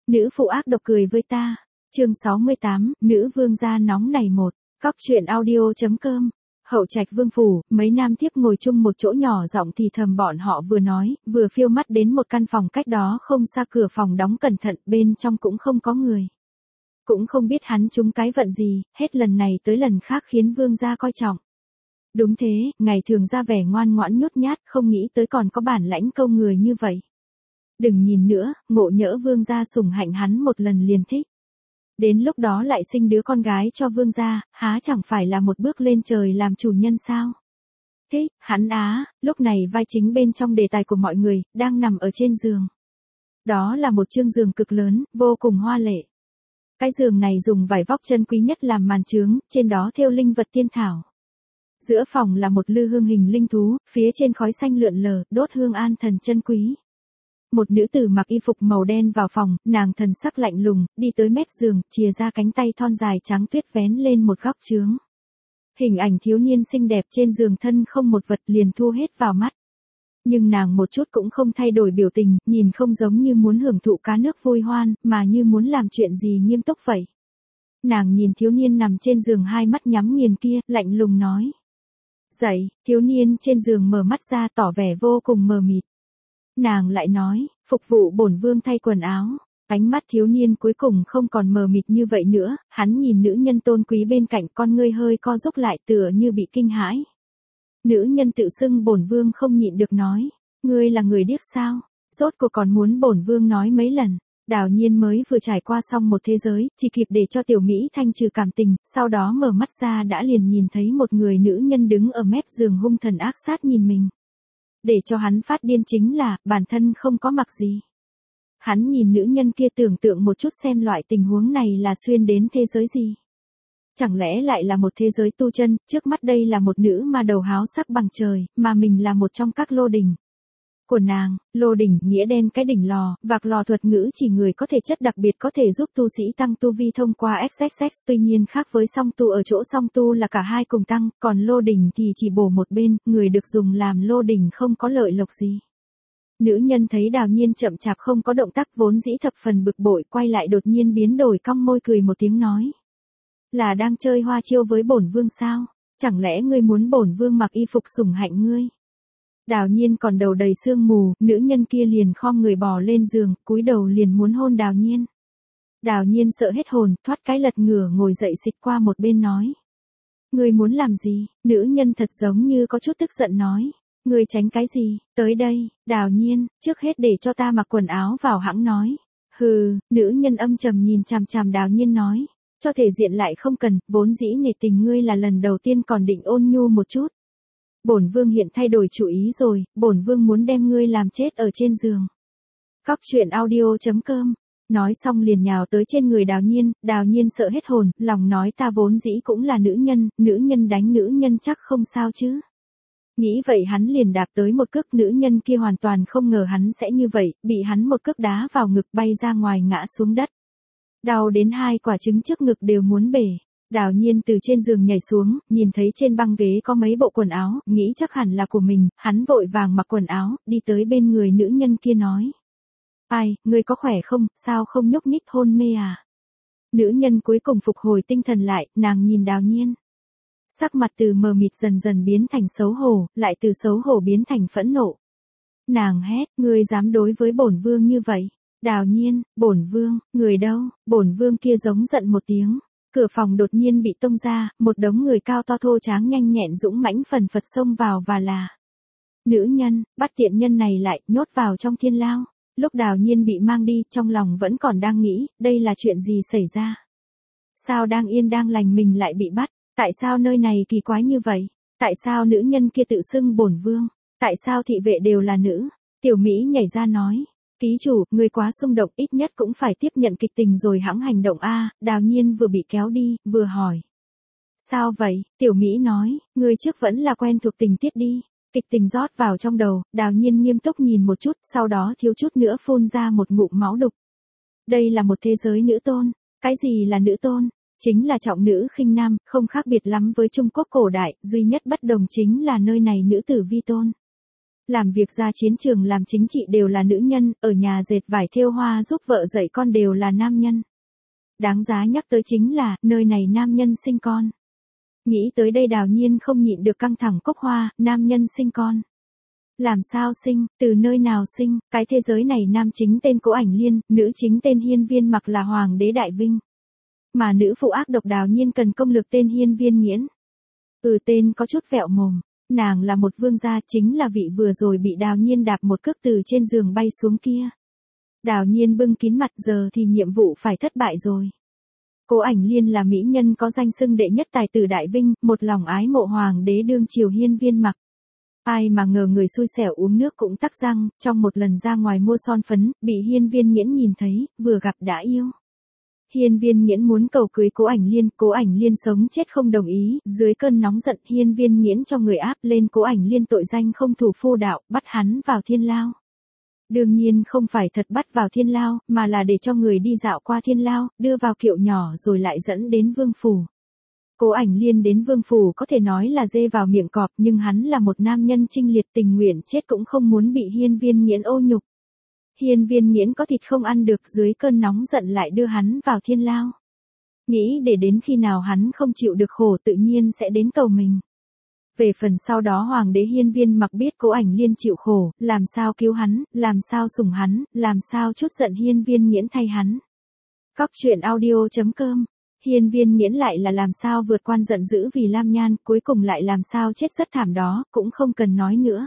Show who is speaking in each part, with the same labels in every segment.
Speaker 1: Nữ phụ ác độc cười với ta. Chương 68, nữ vương gia nóng này một. Cóc truyện audio.com. Hậu trạch vương phủ, mấy nam thiếp ngồi chung một chỗ nhỏ giọng thì thầm, bọn họ vừa nói, vừa phiêu mắt đến một căn phòng cách đó không xa, cửa phòng đóng cẩn thận, bên trong cũng không có người. Cũng không biết hắn trúng cái vận gì, hết lần này tới lần khác khiến vương gia coi trọng. Đúng thế, ngày thường ra vẻ ngoan ngoãn nhút nhát, không nghĩ tới còn có bản lãnh câu người như vậy. Đừng nhìn nữa, ngộ nhỡ vương gia sủng hạnh hắn một lần liền thích. Đến lúc đó lại sinh đứa con gái cho vương gia, há chẳng phải là một bước lên trời làm chủ nhân sao? Thích, hắn á, lúc này vai chính bên trong đề tài của mọi người, đang nằm ở trên giường. Đó là một chương giường cực lớn, vô cùng hoa lệ. Cái giường này dùng vải vóc chân quý nhất làm màn trướng, trên đó thêu linh vật tiên thảo. Giữa phòng là một lư hương hình linh thú, phía trên khói xanh lượn lờ, đốt hương an thần chân quý. Một nữ tử mặc y phục màu đen vào phòng, nàng thần sắc lạnh lùng, đi tới mép giường, chìa ra cánh tay thon dài trắng tuyết vén lên một góc chướng. Hình ảnh thiếu niên xinh đẹp trên giường thân không một vật liền thu hết vào mắt. Nhưng nàng một chút cũng không thay đổi biểu tình, nhìn không giống như muốn hưởng thụ cá nước vui hoan, mà như muốn làm chuyện gì nghiêm túc vậy. Nàng nhìn thiếu niên nằm trên giường, hai mắt nhắm nghiền kia, lạnh lùng nói. Dậy, thiếu niên trên giường mở mắt ra tỏ vẻ vô cùng mờ mịt. Nàng lại nói, phục vụ bổn vương thay quần áo. Ánh mắt thiếu niên cuối cùng không còn mờ mịt như vậy nữa, hắn nhìn nữ nhân tôn quý bên cạnh, con ngươi hơi co rúm lại tựa như bị kinh hãi. Nữ nhân tự xưng bổn vương không nhịn được nói, ngươi là người điếc sao? Rốt cuộc còn muốn bổn vương nói mấy lần? Đào Nhiên mới vừa trải qua xong một thế giới, chỉ kịp để cho tiểu Mỹ thanh trừ cảm tình, sau đó mở mắt ra đã liền nhìn thấy một người nữ nhân đứng ở mép giường hung thần ác sát nhìn mình. Để cho hắn phát điên chính là, bản thân không có mặc gì. Hắn nhìn nữ nhân kia tưởng tượng một chút xem loại tình huống này là xuyên đến thế giới gì. Chẳng lẽ lại là một thế giới tu chân, trước mắt đây là một nữ mà đầu háo sắc bằng trời, mà mình là một trong các lô đỉnh của nàng. Lô đỉnh nghĩa đen cái đỉnh lò, vạc lò thuật ngữ chỉ người có thể chất đặc biệt có thể giúp tu sĩ tăng tu vi thông qua XXX, tuy nhiên khác với song tu ở chỗ song tu là cả hai cùng tăng, còn lô đỉnh thì chỉ bổ một bên, người được dùng làm lô đỉnh không có lợi lộc gì. Nữ nhân thấy Đào Nhiên chậm chạp không có động tác vốn dĩ thập phần bực bội, quay lại đột nhiên biến đổi cong môi cười một tiếng nói. Là đang chơi hoa chiêu với bổn vương sao? Chẳng lẽ ngươi muốn bổn vương mặc y phục sủng hạnh ngươi? Đào Nhiên còn đầu đầy sương mù, nữ nhân kia liền khom người bò lên giường, cúi đầu liền muốn hôn Đào Nhiên. Đào Nhiên sợ hết hồn, thoát cái lật ngửa ngồi dậy xịt qua một bên nói. Ngươi muốn làm gì? Nữ nhân thật giống như có chút tức giận nói. Ngươi tránh cái gì? Tới đây, Đào Nhiên, trước hết để cho ta mặc quần áo vào hãng nói. Hừ, nữ nhân âm trầm nhìn chằm chằm Đào Nhiên nói. Cho thể diện lại không cần, vốn dĩ nể tình ngươi là lần đầu tiên còn định ôn nhu một chút. Bổn vương hiện thay đổi chủ ý rồi, bổn vương muốn đem ngươi làm chết ở trên giường. Cóc truyện audio.com. Nói xong liền nhào tới trên người Đào Nhiên sợ hết hồn, lòng nói ta vốn dĩ cũng là nữ nhân đánh nữ nhân chắc không sao chứ. Nghĩ vậy hắn liền đạp tới một cước, nữ nhân kia hoàn toàn không ngờ hắn sẽ như vậy, bị hắn một cước đá vào ngực bay ra ngoài ngã xuống đất. Đau đến hai quả trứng trước ngực đều muốn bể. Đào Nhiên từ trên giường nhảy xuống, nhìn thấy trên băng ghế có mấy bộ quần áo, nghĩ chắc hẳn là của mình, hắn vội vàng mặc quần áo, đi tới bên người nữ nhân kia nói. Ai, ngươi có khỏe không, sao không nhúc nhích hôn mê à? Nữ nhân cuối cùng phục hồi tinh thần lại, nàng nhìn Đào Nhiên. Sắc mặt từ mờ mịt dần dần biến thành xấu hổ, lại từ xấu hổ biến thành phẫn nộ. Nàng hét, ngươi dám đối với bổn vương như vậy? Đào Nhiên, bổn vương, người đâu? Bổn vương kia giống giận một tiếng. Cửa phòng đột nhiên bị tung ra, một đống người cao to thô tráng nhanh nhẹn dũng mãnh phần phật xông vào và là. Nữ nhân, bắt tiện nhân này lại, nhốt vào trong thiên lao. Lúc Đào Nhiên bị mang đi, trong lòng vẫn còn đang nghĩ, đây là chuyện gì xảy ra? Sao đang yên đang lành mình lại bị bắt? Tại sao nơi này kỳ quái như vậy? Tại sao nữ nhân kia tự xưng bổn vương? Tại sao thị vệ đều là nữ? Tiểu Mỹ nhảy ra nói. Ký chủ, người quá xung động, ít nhất cũng phải tiếp nhận kịch tình rồi hãng hành động a. Đào Nhiên vừa bị kéo đi, vừa hỏi. Sao vậy? Tiểu Mỹ nói, người trước vẫn là quen thuộc tình tiết đi. Kịch tình rót vào trong đầu, Đào Nhiên nghiêm túc nhìn một chút, sau đó thiếu chút nữa phun ra một ngụm máu đục. Đây là một thế giới nữ tôn. Cái gì là nữ tôn? Chính là trọng nữ khinh nam, không khác biệt lắm với Trung Quốc cổ đại, duy nhất bất đồng chính là nơi này nữ tử vi tôn. Làm việc ra chiến trường làm chính trị đều là nữ nhân, ở nhà dệt vải thêu hoa giúp vợ dạy con đều là nam nhân. Đáng giá nhắc tới chính là, nơi này nam nhân sinh con. Nghĩ tới đây Đào Nhiên không nhịn được căng thẳng. Cốc Hoa, nam nhân sinh con. Làm sao sinh, từ nơi nào sinh, cái thế giới này nam chính tên Cố Ảnh Liên, nữ chính tên Hiên Viên Mặc là Hoàng đế Đại Vinh. Mà nữ phụ ác độc Đào Nhiên cần công lực tên Hiên Viên Nghiễn. Tên có chút vẹo mồm. Nàng là một vương gia, chính là vị vừa rồi bị Đào Nhiên đạp một cước từ trên giường bay xuống kia. Đào Nhiên bưng kín mặt, giờ thì nhiệm vụ phải thất bại rồi. Cố Ảnh Liên là mỹ nhân có danh xưng đệ nhất tài tử Đại Vinh, một lòng ái mộ Hoàng đế đương triều Hiên Viên Mặc. Ai mà ngờ người xui xẻo uống nước cũng tắc răng, trong một lần ra ngoài mua son phấn, bị Hiên Viên Nghiễn nhìn thấy, vừa gặp đã yêu. Hiên Viên Nghiễn muốn cầu cưới Cố Ảnh Liên sống chết không đồng ý, dưới cơn nóng giận Hiên Viên Nghiễn cho người áp lên Cố Ảnh Liên tội danh không thủ phu đạo, bắt hắn vào thiên lao. Đương nhiên không phải thật bắt vào thiên lao, mà là để cho người đi dạo qua thiên lao, đưa vào kiệu nhỏ rồi lại dẫn đến vương phủ. Cố Ảnh Liên đến vương phủ có thể nói là dê vào miệng cọp, nhưng hắn là một nam nhân chinh liệt tình nguyện chết cũng không muốn bị Hiên Viên Nghiễn ô nhục. Hiên Viên Nghiễn có thịt không ăn được, dưới cơn nóng giận lại đưa hắn vào thiên lao. Nghĩ để đến khi nào hắn không chịu được khổ tự nhiên sẽ đến cầu mình. Về phần sau đó Hoàng đế Hiên Viên Mặc biết Cố Ảnh Liên chịu khổ, làm sao cứu hắn, làm sao sủng hắn, làm sao chút giận Hiên Viên Nghiễn thay hắn. Cóc truyện audio.com. Hiên Viên Nghiễn lại là làm sao vượt qua giận dữ vì Lam Nhan, cuối cùng lại làm sao chết rất thảm đó, cũng không cần nói nữa.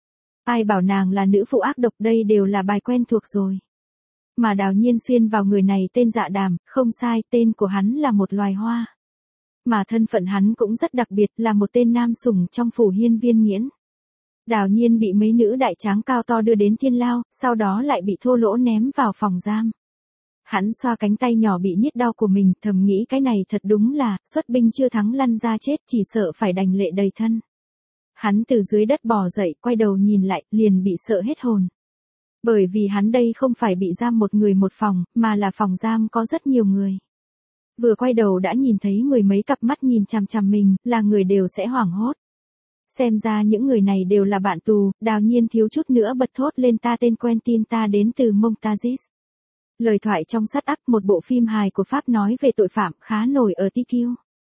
Speaker 1: Ai bảo nàng là nữ phụ ác độc, đây đều là bài quen thuộc rồi. Mà Đào Nhiên xuyên vào người này tên Dạ Đàm, không sai, tên của hắn là một loài hoa. Mà thân phận hắn cũng rất đặc biệt, là một tên nam sủng trong phủ Hiên Viên Nghiễn. Đào Nhiên bị mấy nữ đại tráng cao to đưa đến thiên lao, sau đó lại bị thô lỗ ném vào phòng giam. Hắn xoa cánh tay nhỏ bị nhức đau của mình, thầm nghĩ cái này thật đúng là, xuất binh chưa thắng lăn ra chết, chỉ sợ phải đành lệ đầy thân. Hắn từ dưới đất bò dậy, quay đầu nhìn lại, liền bị sợ hết hồn. Bởi vì hắn đây không phải bị giam một người một phòng, mà là phòng giam có rất nhiều người. Vừa quay đầu đã nhìn thấy mười mấy cặp mắt nhìn chằm chằm mình, là người đều sẽ hoảng hốt. Xem ra những người này đều là bạn tù, Đào Nhiên thiếu chút nữa bật thốt lên, ta tên Quentin, ta đến từ Montargis. Lời thoại trong Shut Up, một bộ phim hài của Pháp nói về tội phạm khá nổi ở TQ.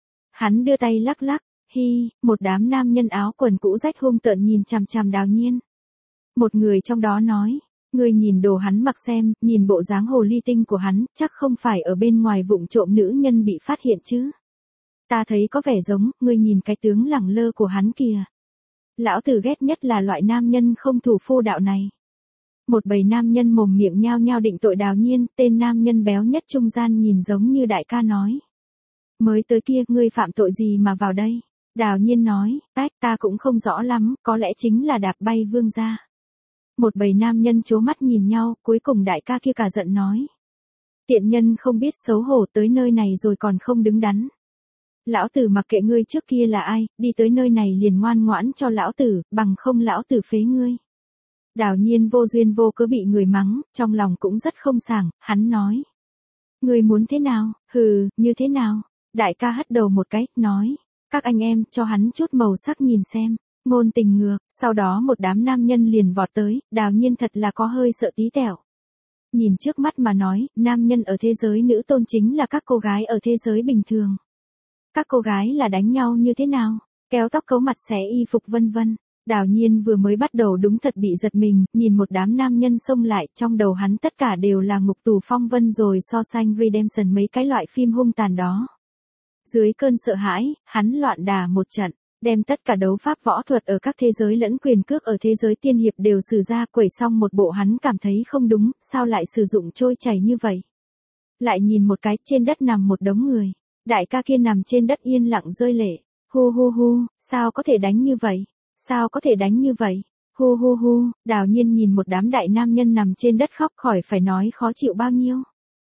Speaker 1: Hắn đưa tay lắc lắc, một đám nam nhân áo quần cũ rách hung tợn nhìn chằm chằm Đào Nhiên. Một người trong đó nói, ngươi nhìn đồ hắn mặc xem, nhìn bộ dáng hồ ly tinh của hắn, chắc không phải ở bên ngoài vụng trộm nữ nhân bị phát hiện chứ. Ta thấy có vẻ giống, ngươi nhìn cái tướng lẳng lơ của hắn kìa. Lão tử ghét nhất là loại nam nhân không thủ phu đạo này. Một bầy nam nhân mồm miệng nhao nhao định tội Đào Nhiên, tên nam nhân béo nhất trung gian nhìn giống như đại ca nói. Mới tới kia, ngươi phạm tội gì mà vào đây? Đào Nhiên nói, ta cũng không rõ lắm, có lẽ chính là đạp bay vương gia. Một bầy nam nhân trố mắt nhìn nhau, cuối cùng đại ca kia cả giận nói. Tiện nhân không biết xấu hổ, tới nơi này rồi còn không đứng đắn. Lão tử mặc kệ ngươi trước kia là ai, đi tới nơi này liền ngoan ngoãn cho lão tử, bằng không lão tử phế ngươi. Đào Nhiên vô duyên vô cớ bị người mắng, trong lòng cũng rất không sảng, hắn nói. Ngươi muốn thế nào, như thế nào? Đại ca hất đầu một cái, nói. Các anh em, cho hắn chút màu sắc nhìn xem. Ngôn tình ngược, sau đó một đám nam nhân liền vọt tới, Đào Nhiên thật là có hơi sợ tí tẹo. Nhìn trước mắt mà nói, nam nhân ở thế giới nữ tôn chính là các cô gái ở thế giới bình thường. Các cô gái là đánh nhau như thế nào? Kéo tóc cấu mặt xé y phục vân vân. Đào Nhiên vừa mới bắt đầu đúng thật bị giật mình, nhìn một đám nam nhân xông lại, trong đầu hắn tất cả đều là Ngục tù phong vân rồi so sánh Redemption mấy cái loại phim hung tàn đó. Dưới cơn sợ hãi, hắn loạn đả một trận, đem tất cả đấu pháp võ thuật ở các thế giới lẫn quyền cước ở thế giới tiên hiệp đều sử ra, quẩy xong một bộ hắn cảm thấy không đúng, sao lại sử dụng trôi chảy như vậy. Lại nhìn một cái, trên đất nằm một đống người, đại ca kia nằm trên đất yên lặng rơi lệ, hu, sao có thể đánh như vậy, sao có thể đánh như vậy, hu, Đào Nhiên nhìn một đám đại nam nhân nằm trên đất khóc khỏi phải nói khó chịu bao nhiêu.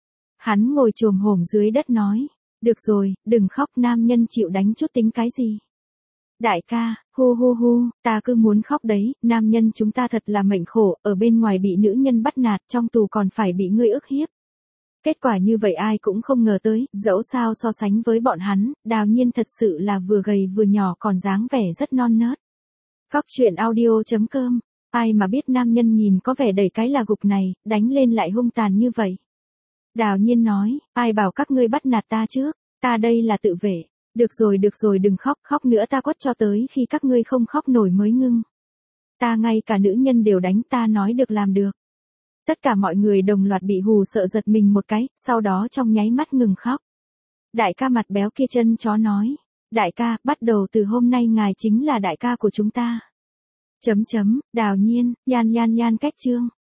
Speaker 1: Hắn ngồi chồm hổm dưới đất nói. Được rồi, đừng khóc, nam nhân chịu đánh chút tính cái gì. Đại ca, hu, ta cứ muốn khóc đấy, nam nhân chúng ta thật là mệnh khổ, ở bên ngoài bị nữ nhân bắt nạt, trong tù còn phải bị ngươi ức hiếp. Kết quả như vậy ai cũng không ngờ tới, dẫu sao so sánh với bọn hắn, Đào Nhiên thật sự là vừa gầy vừa nhỏ còn dáng vẻ rất non nớt. Cóc truyện audio.com Ai mà biết nam nhân nhìn có vẻ đầy cái là gục này, đánh lên lại hung tàn như vậy. Đào Nhiên nói, ai bảo các ngươi bắt nạt ta chứ, ta đây là tự vệ. Được rồi đừng khóc, khóc nữa ta quất cho tới khi các ngươi không khóc nổi mới ngưng. Ta ngay cả nữ nhân đều đánh, ta nói được làm được. Tất cả mọi người đồng loạt bị hù sợ giật mình một cái, sau đó trong nháy mắt ngừng khóc. Đại ca mặt béo kia chân chó nói, đại ca, bắt đầu từ hôm nay ngài chính là đại ca của chúng ta. Đào Nhiên, Nhan cách chương.